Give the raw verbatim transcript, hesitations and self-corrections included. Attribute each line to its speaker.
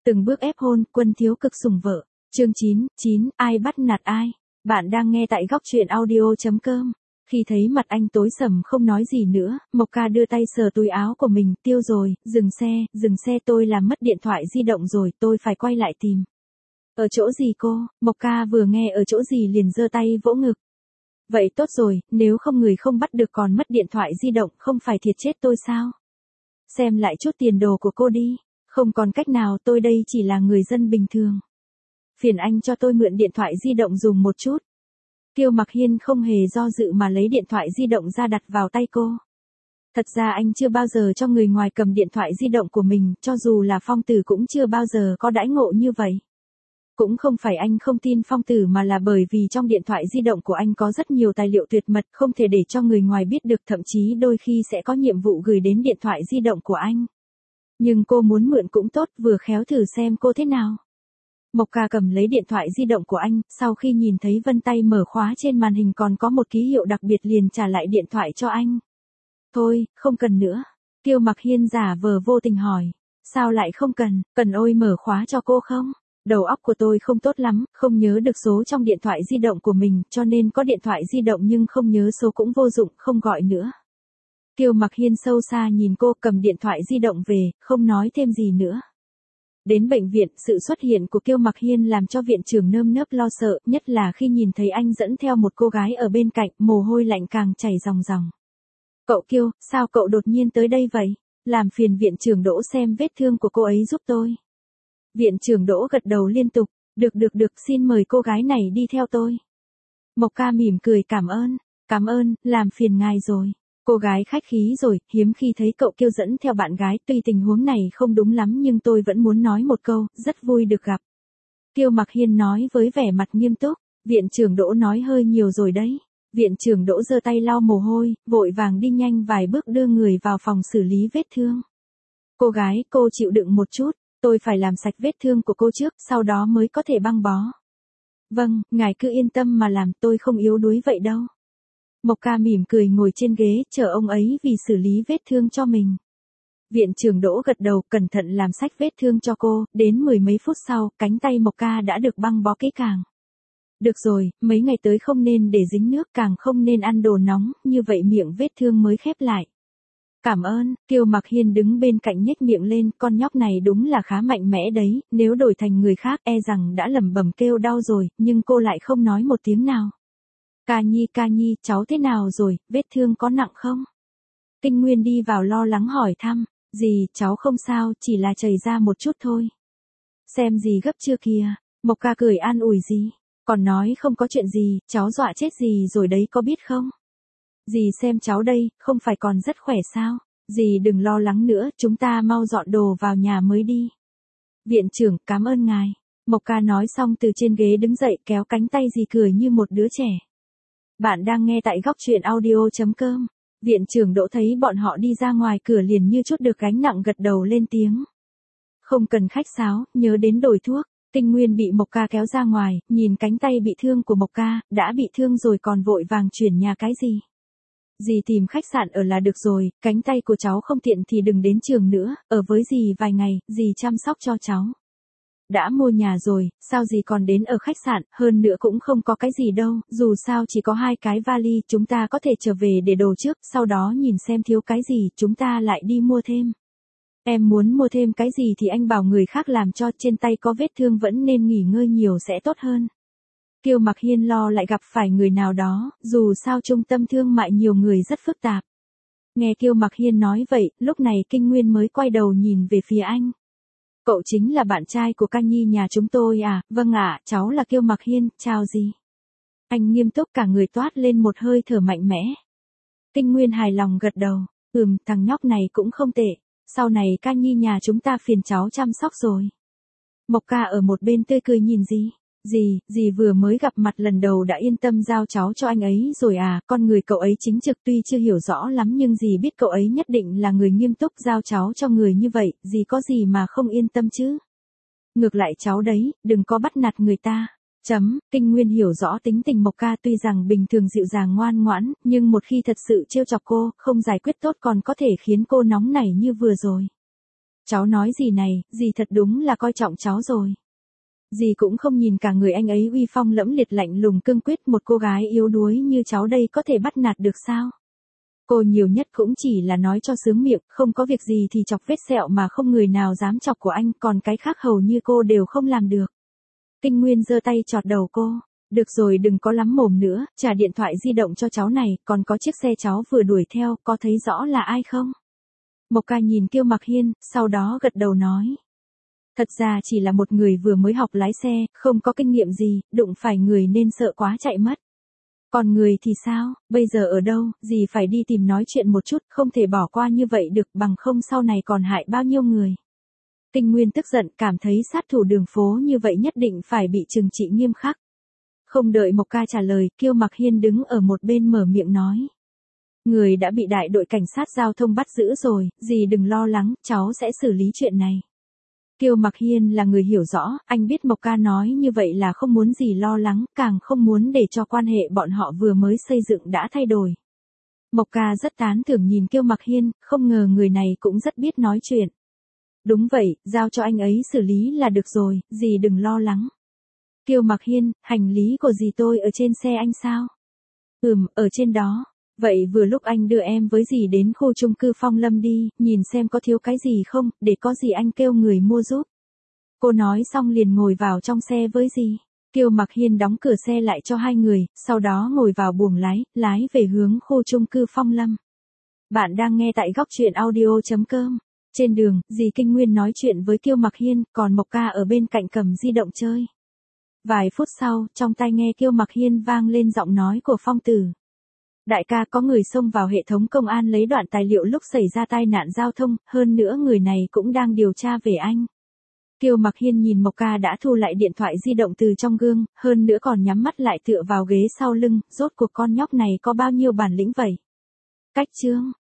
Speaker 1: Từng bước ép hôn, Quân thiếu cực sủng vợ. Chương chín, chín, ai bắt nạt ai? Bạn đang nghe tại góc truyện audio chấm com. Khi thấy mặt anh tối sầm không nói gì nữa, Mộc Ca đưa tay sờ túi áo của mình, tiêu rồi, dừng xe, dừng xe tôi làm mất điện thoại di động rồi, tôi phải quay lại tìm. Ở chỗ gì cô? Mộc Ca vừa nghe ở chỗ gì liền giơ tay vỗ ngực. Vậy tốt rồi, nếu không người không bắt được còn mất điện thoại di động, không phải thiệt chết tôi sao? Xem lại chút tiền đồ của cô đi, không còn cách nào, tôi đây chỉ là người dân bình thường. Phiền anh cho tôi mượn điện thoại di động dùng một chút. Tiêu Mặc Hiên không hề do dự mà lấy điện thoại di động ra đặt vào tay cô. Thật ra anh chưa bao giờ cho người ngoài cầm điện thoại di động của mình, cho dù là Phong Tử cũng chưa bao giờ có đãi ngộ như vậy. Cũng không phải anh không tin Phong Tử mà là bởi vì trong điện thoại di động của anh có rất nhiều tài liệu tuyệt mật không thể để cho người ngoài biết được, thậm chí đôi khi sẽ có nhiệm vụ gửi đến điện thoại di động của anh. Nhưng cô muốn mượn cũng tốt, vừa khéo thử xem cô thế nào. Mộc Ca cầm lấy điện thoại di động của anh, sau khi nhìn thấy vân tay mở khóa trên màn hình còn có một ký hiệu đặc biệt liền trả lại điện thoại cho anh. Thôi, không cần nữa. Tiêu Mặc Hiên giả vờ vô tình hỏi. Sao lại không cần, cần ôi mở khóa cho cô không? Đầu óc của tôi không tốt lắm, không nhớ được số trong điện thoại di động của mình, cho nên có điện thoại di động nhưng không nhớ số cũng vô dụng, không gọi nữa. Tiêu Mặc Hiên sâu xa nhìn cô, cầm điện thoại di động về, không nói thêm gì nữa. Đến bệnh viện, sự xuất hiện của Tiêu Mặc Hiên làm cho viện trưởng nơm nớp lo sợ, nhất là khi nhìn thấy anh dẫn theo một cô gái ở bên cạnh, mồ hôi lạnh càng chảy ròng ròng. Cậu Kiêu, sao cậu đột nhiên tới đây vậy? Làm phiền viện trưởng Đỗ xem vết thương của cô ấy giúp tôi. Viện trưởng Đỗ gật đầu liên tục, được được được, xin mời cô gái này đi theo tôi. Mộc Ca mỉm cười cảm ơn, cảm ơn, làm phiền ngài rồi. Cô gái khách khí rồi, hiếm khi thấy cậu Kiêu dẫn theo bạn gái, tuy tình huống này không đúng lắm nhưng tôi vẫn muốn nói một câu, rất vui được gặp. Tiêu Mặc Hiên nói với vẻ mặt nghiêm túc, viện trưởng Đỗ nói hơi nhiều rồi đấy. Viện trưởng Đỗ giơ tay lau mồ hôi, vội vàng đi nhanh vài bước đưa người vào phòng xử lý vết thương. Cô gái, cô chịu đựng một chút, tôi phải làm sạch vết thương của cô trước, sau đó mới có thể băng bó. Vâng, ngài cứ yên tâm mà làm, tôi không yếu đuối vậy đâu. Mộc Ca mỉm cười ngồi trên ghế, chờ ông ấy vì xử lý vết thương cho mình. Viện trưởng Đỗ gật đầu, cẩn thận làm sạch vết thương cho cô, đến mười mấy phút sau, cánh tay Mộc Ca đã được băng bó kỹ càng. Được rồi, mấy ngày tới không nên để dính nước, càng không nên ăn đồ nóng, như vậy miệng vết thương mới khép lại. Cảm ơn, Tiêu Mặc Hiên đứng bên cạnh nhếch miệng lên, con nhóc này đúng là khá mạnh mẽ đấy, nếu đổi thành người khác e rằng đã lẩm bẩm kêu đau rồi, nhưng cô lại không nói một tiếng nào. Ca Nhi, Ca Nhi, cháu thế nào rồi, vết thương có nặng không? Tinh Nguyên đi vào lo lắng hỏi thăm, gì, cháu không sao, chỉ là chảy ra một chút thôi. Xem gì gấp chưa kìa, Mộc Ca cười an ủi gì, còn nói không có chuyện gì, cháu dọa chết gì rồi đấy có biết không? Dì xem cháu đây, không phải còn rất khỏe sao? Dì đừng lo lắng nữa, chúng ta mau dọn đồ vào nhà mới đi. Viện trưởng, cảm ơn ngài. Mộc Ca nói xong từ trên ghế đứng dậy kéo cánh tay dì cười như một đứa trẻ. Bạn đang nghe tại góc truyện audio chấm com. Viện trưởng Đỗ thấy bọn họ đi ra ngoài cửa liền như chút được gánh nặng gật đầu lên tiếng. Không cần khách sáo, nhớ đến đổi thuốc. Tinh Nguyên bị Mộc Ca kéo ra ngoài, nhìn cánh tay bị thương của Mộc Ca, đã bị thương rồi còn vội vàng chuyển nhà cái gì. Dì tìm khách sạn ở là được rồi, cánh tay của cháu không tiện thì đừng đến trường nữa, ở với dì vài ngày, dì chăm sóc cho cháu. Đã mua nhà rồi, sao dì còn đến ở khách sạn, hơn nữa cũng không có cái gì đâu, dù sao chỉ có hai cái vali, chúng ta có thể trở về để đồ trước, sau đó nhìn xem thiếu cái gì, chúng ta lại đi mua thêm. Em muốn mua thêm cái gì thì anh bảo người khác làm cho, trên tay có vết thương vẫn nên nghỉ ngơi nhiều sẽ tốt hơn. Tiêu Mặc Hiên lo lại gặp phải người nào đó, dù sao trung tâm thương mại nhiều người rất phức tạp. Nghe Tiêu Mặc Hiên nói vậy, lúc này Kinh Nguyên mới quay đầu nhìn về phía anh. Cậu chính là bạn trai của Ca Nhi nhà chúng tôi à? Vâng ạ, cháu là Tiêu Mặc Hiên, chào gì? Anh nghiêm túc cả người toát lên một hơi thở mạnh mẽ. Kinh Nguyên hài lòng gật đầu, ừm, thằng nhóc này cũng không tệ, sau này Ca Nhi nhà chúng ta phiền cháu chăm sóc rồi. Mộc Ca ở một bên tươi cười nhìn dì. Dì, dì vừa mới gặp mặt lần đầu đã yên tâm giao cháu cho anh ấy rồi à, con người cậu ấy chính trực tuy chưa hiểu rõ lắm nhưng dì biết cậu ấy nhất định là người nghiêm túc, giao cháu cho người như vậy, dì có gì mà không yên tâm chứ. Ngược lại cháu đấy, đừng có bắt nạt người ta. Chấm, Kinh Nguyên hiểu rõ tính tình Mộc Ca tuy rằng bình thường dịu dàng ngoan ngoãn, nhưng một khi thật sự trêu chọc cô, không giải quyết tốt còn có thể khiến cô nóng nảy như vừa rồi. Cháu nói gì này, dì thật đúng là coi trọng cháu rồi. Dì cũng không nhìn cả người anh ấy uy phong lẫm liệt lạnh lùng cương quyết, một cô gái yếu đuối như cháu đây có thể bắt nạt được sao? Cô nhiều nhất cũng chỉ là nói cho sướng miệng, không có việc gì thì chọc vết sẹo mà không người nào dám chọc của anh, còn cái khác hầu như cô đều không làm được. Kinh Nguyên giơ tay chọt đầu cô. Được rồi, đừng có lắm mồm nữa, trả điện thoại di động cho cháu này, còn có chiếc xe cháu vừa đuổi theo, có thấy rõ là ai không? Mộc Ca nhìn Kiêu Mặc Hiên, sau đó gật đầu nói. Thật ra chỉ là một người vừa mới học lái xe, không có kinh nghiệm gì, đụng phải người nên sợ quá chạy mất. Còn người thì sao, bây giờ ở đâu, dì phải đi tìm nói chuyện một chút, không thể bỏ qua như vậy được, bằng không sau này còn hại bao nhiêu người. Kinh Nguyên tức giận, cảm thấy sát thủ đường phố như vậy nhất định phải bị trừng trị nghiêm khắc. Không đợi Mộc Ca trả lời, Kiêu Mặc Hiên đứng ở một bên mở miệng nói. Người đã bị đại đội cảnh sát giao thông bắt giữ rồi, dì đừng lo lắng, cháu sẽ xử lý chuyện này. Kiêu Mặc Hiên là người hiểu rõ, anh biết Mộc Ca nói như vậy là không muốn gì lo lắng, càng không muốn để cho quan hệ bọn họ vừa mới xây dựng đã thay đổi. Mộc Ca rất tán thưởng nhìn Kiêu Mặc Hiên, không ngờ người này cũng rất biết nói chuyện. Đúng vậy, giao cho anh ấy xử lý là được rồi, dì đừng lo lắng. Kiêu Mặc Hiên, hành lý của dì tôi ở trên xe anh sao? Ừm, ở trên đó. Vậy vừa lúc anh đưa em với dì đến khu chung cư Phong Lâm đi, nhìn xem có thiếu cái gì không, để có gì anh kêu người mua giúp. Cô nói xong liền ngồi vào trong xe với dì. Kiêu Mặc Hiên đóng cửa xe lại cho hai người, sau đó ngồi vào buồng lái, lái về hướng khu chung cư Phong Lâm. Bạn đang nghe tại góc truyện audio chấm com. Trên đường, dì Kinh Nguyên nói chuyện với Kiêu Mặc Hiên, còn Mộc Ca ở bên cạnh cầm di động chơi. Vài phút sau, trong tai nghe Kiêu Mặc Hiên vang lên giọng nói của Phong Tử. Đại ca, có người xông vào hệ thống công an lấy đoạn tài liệu lúc xảy ra tai nạn giao thông, hơn nữa người này cũng đang điều tra về anh. Kiêu Mặc Hiên nhìn Mộc Ca đã thu lại điện thoại di động từ trong gương, hơn nữa còn nhắm mắt lại tựa vào ghế sau lưng, rốt cuộc con nhóc này có bao nhiêu bản lĩnh vậy? Cách chương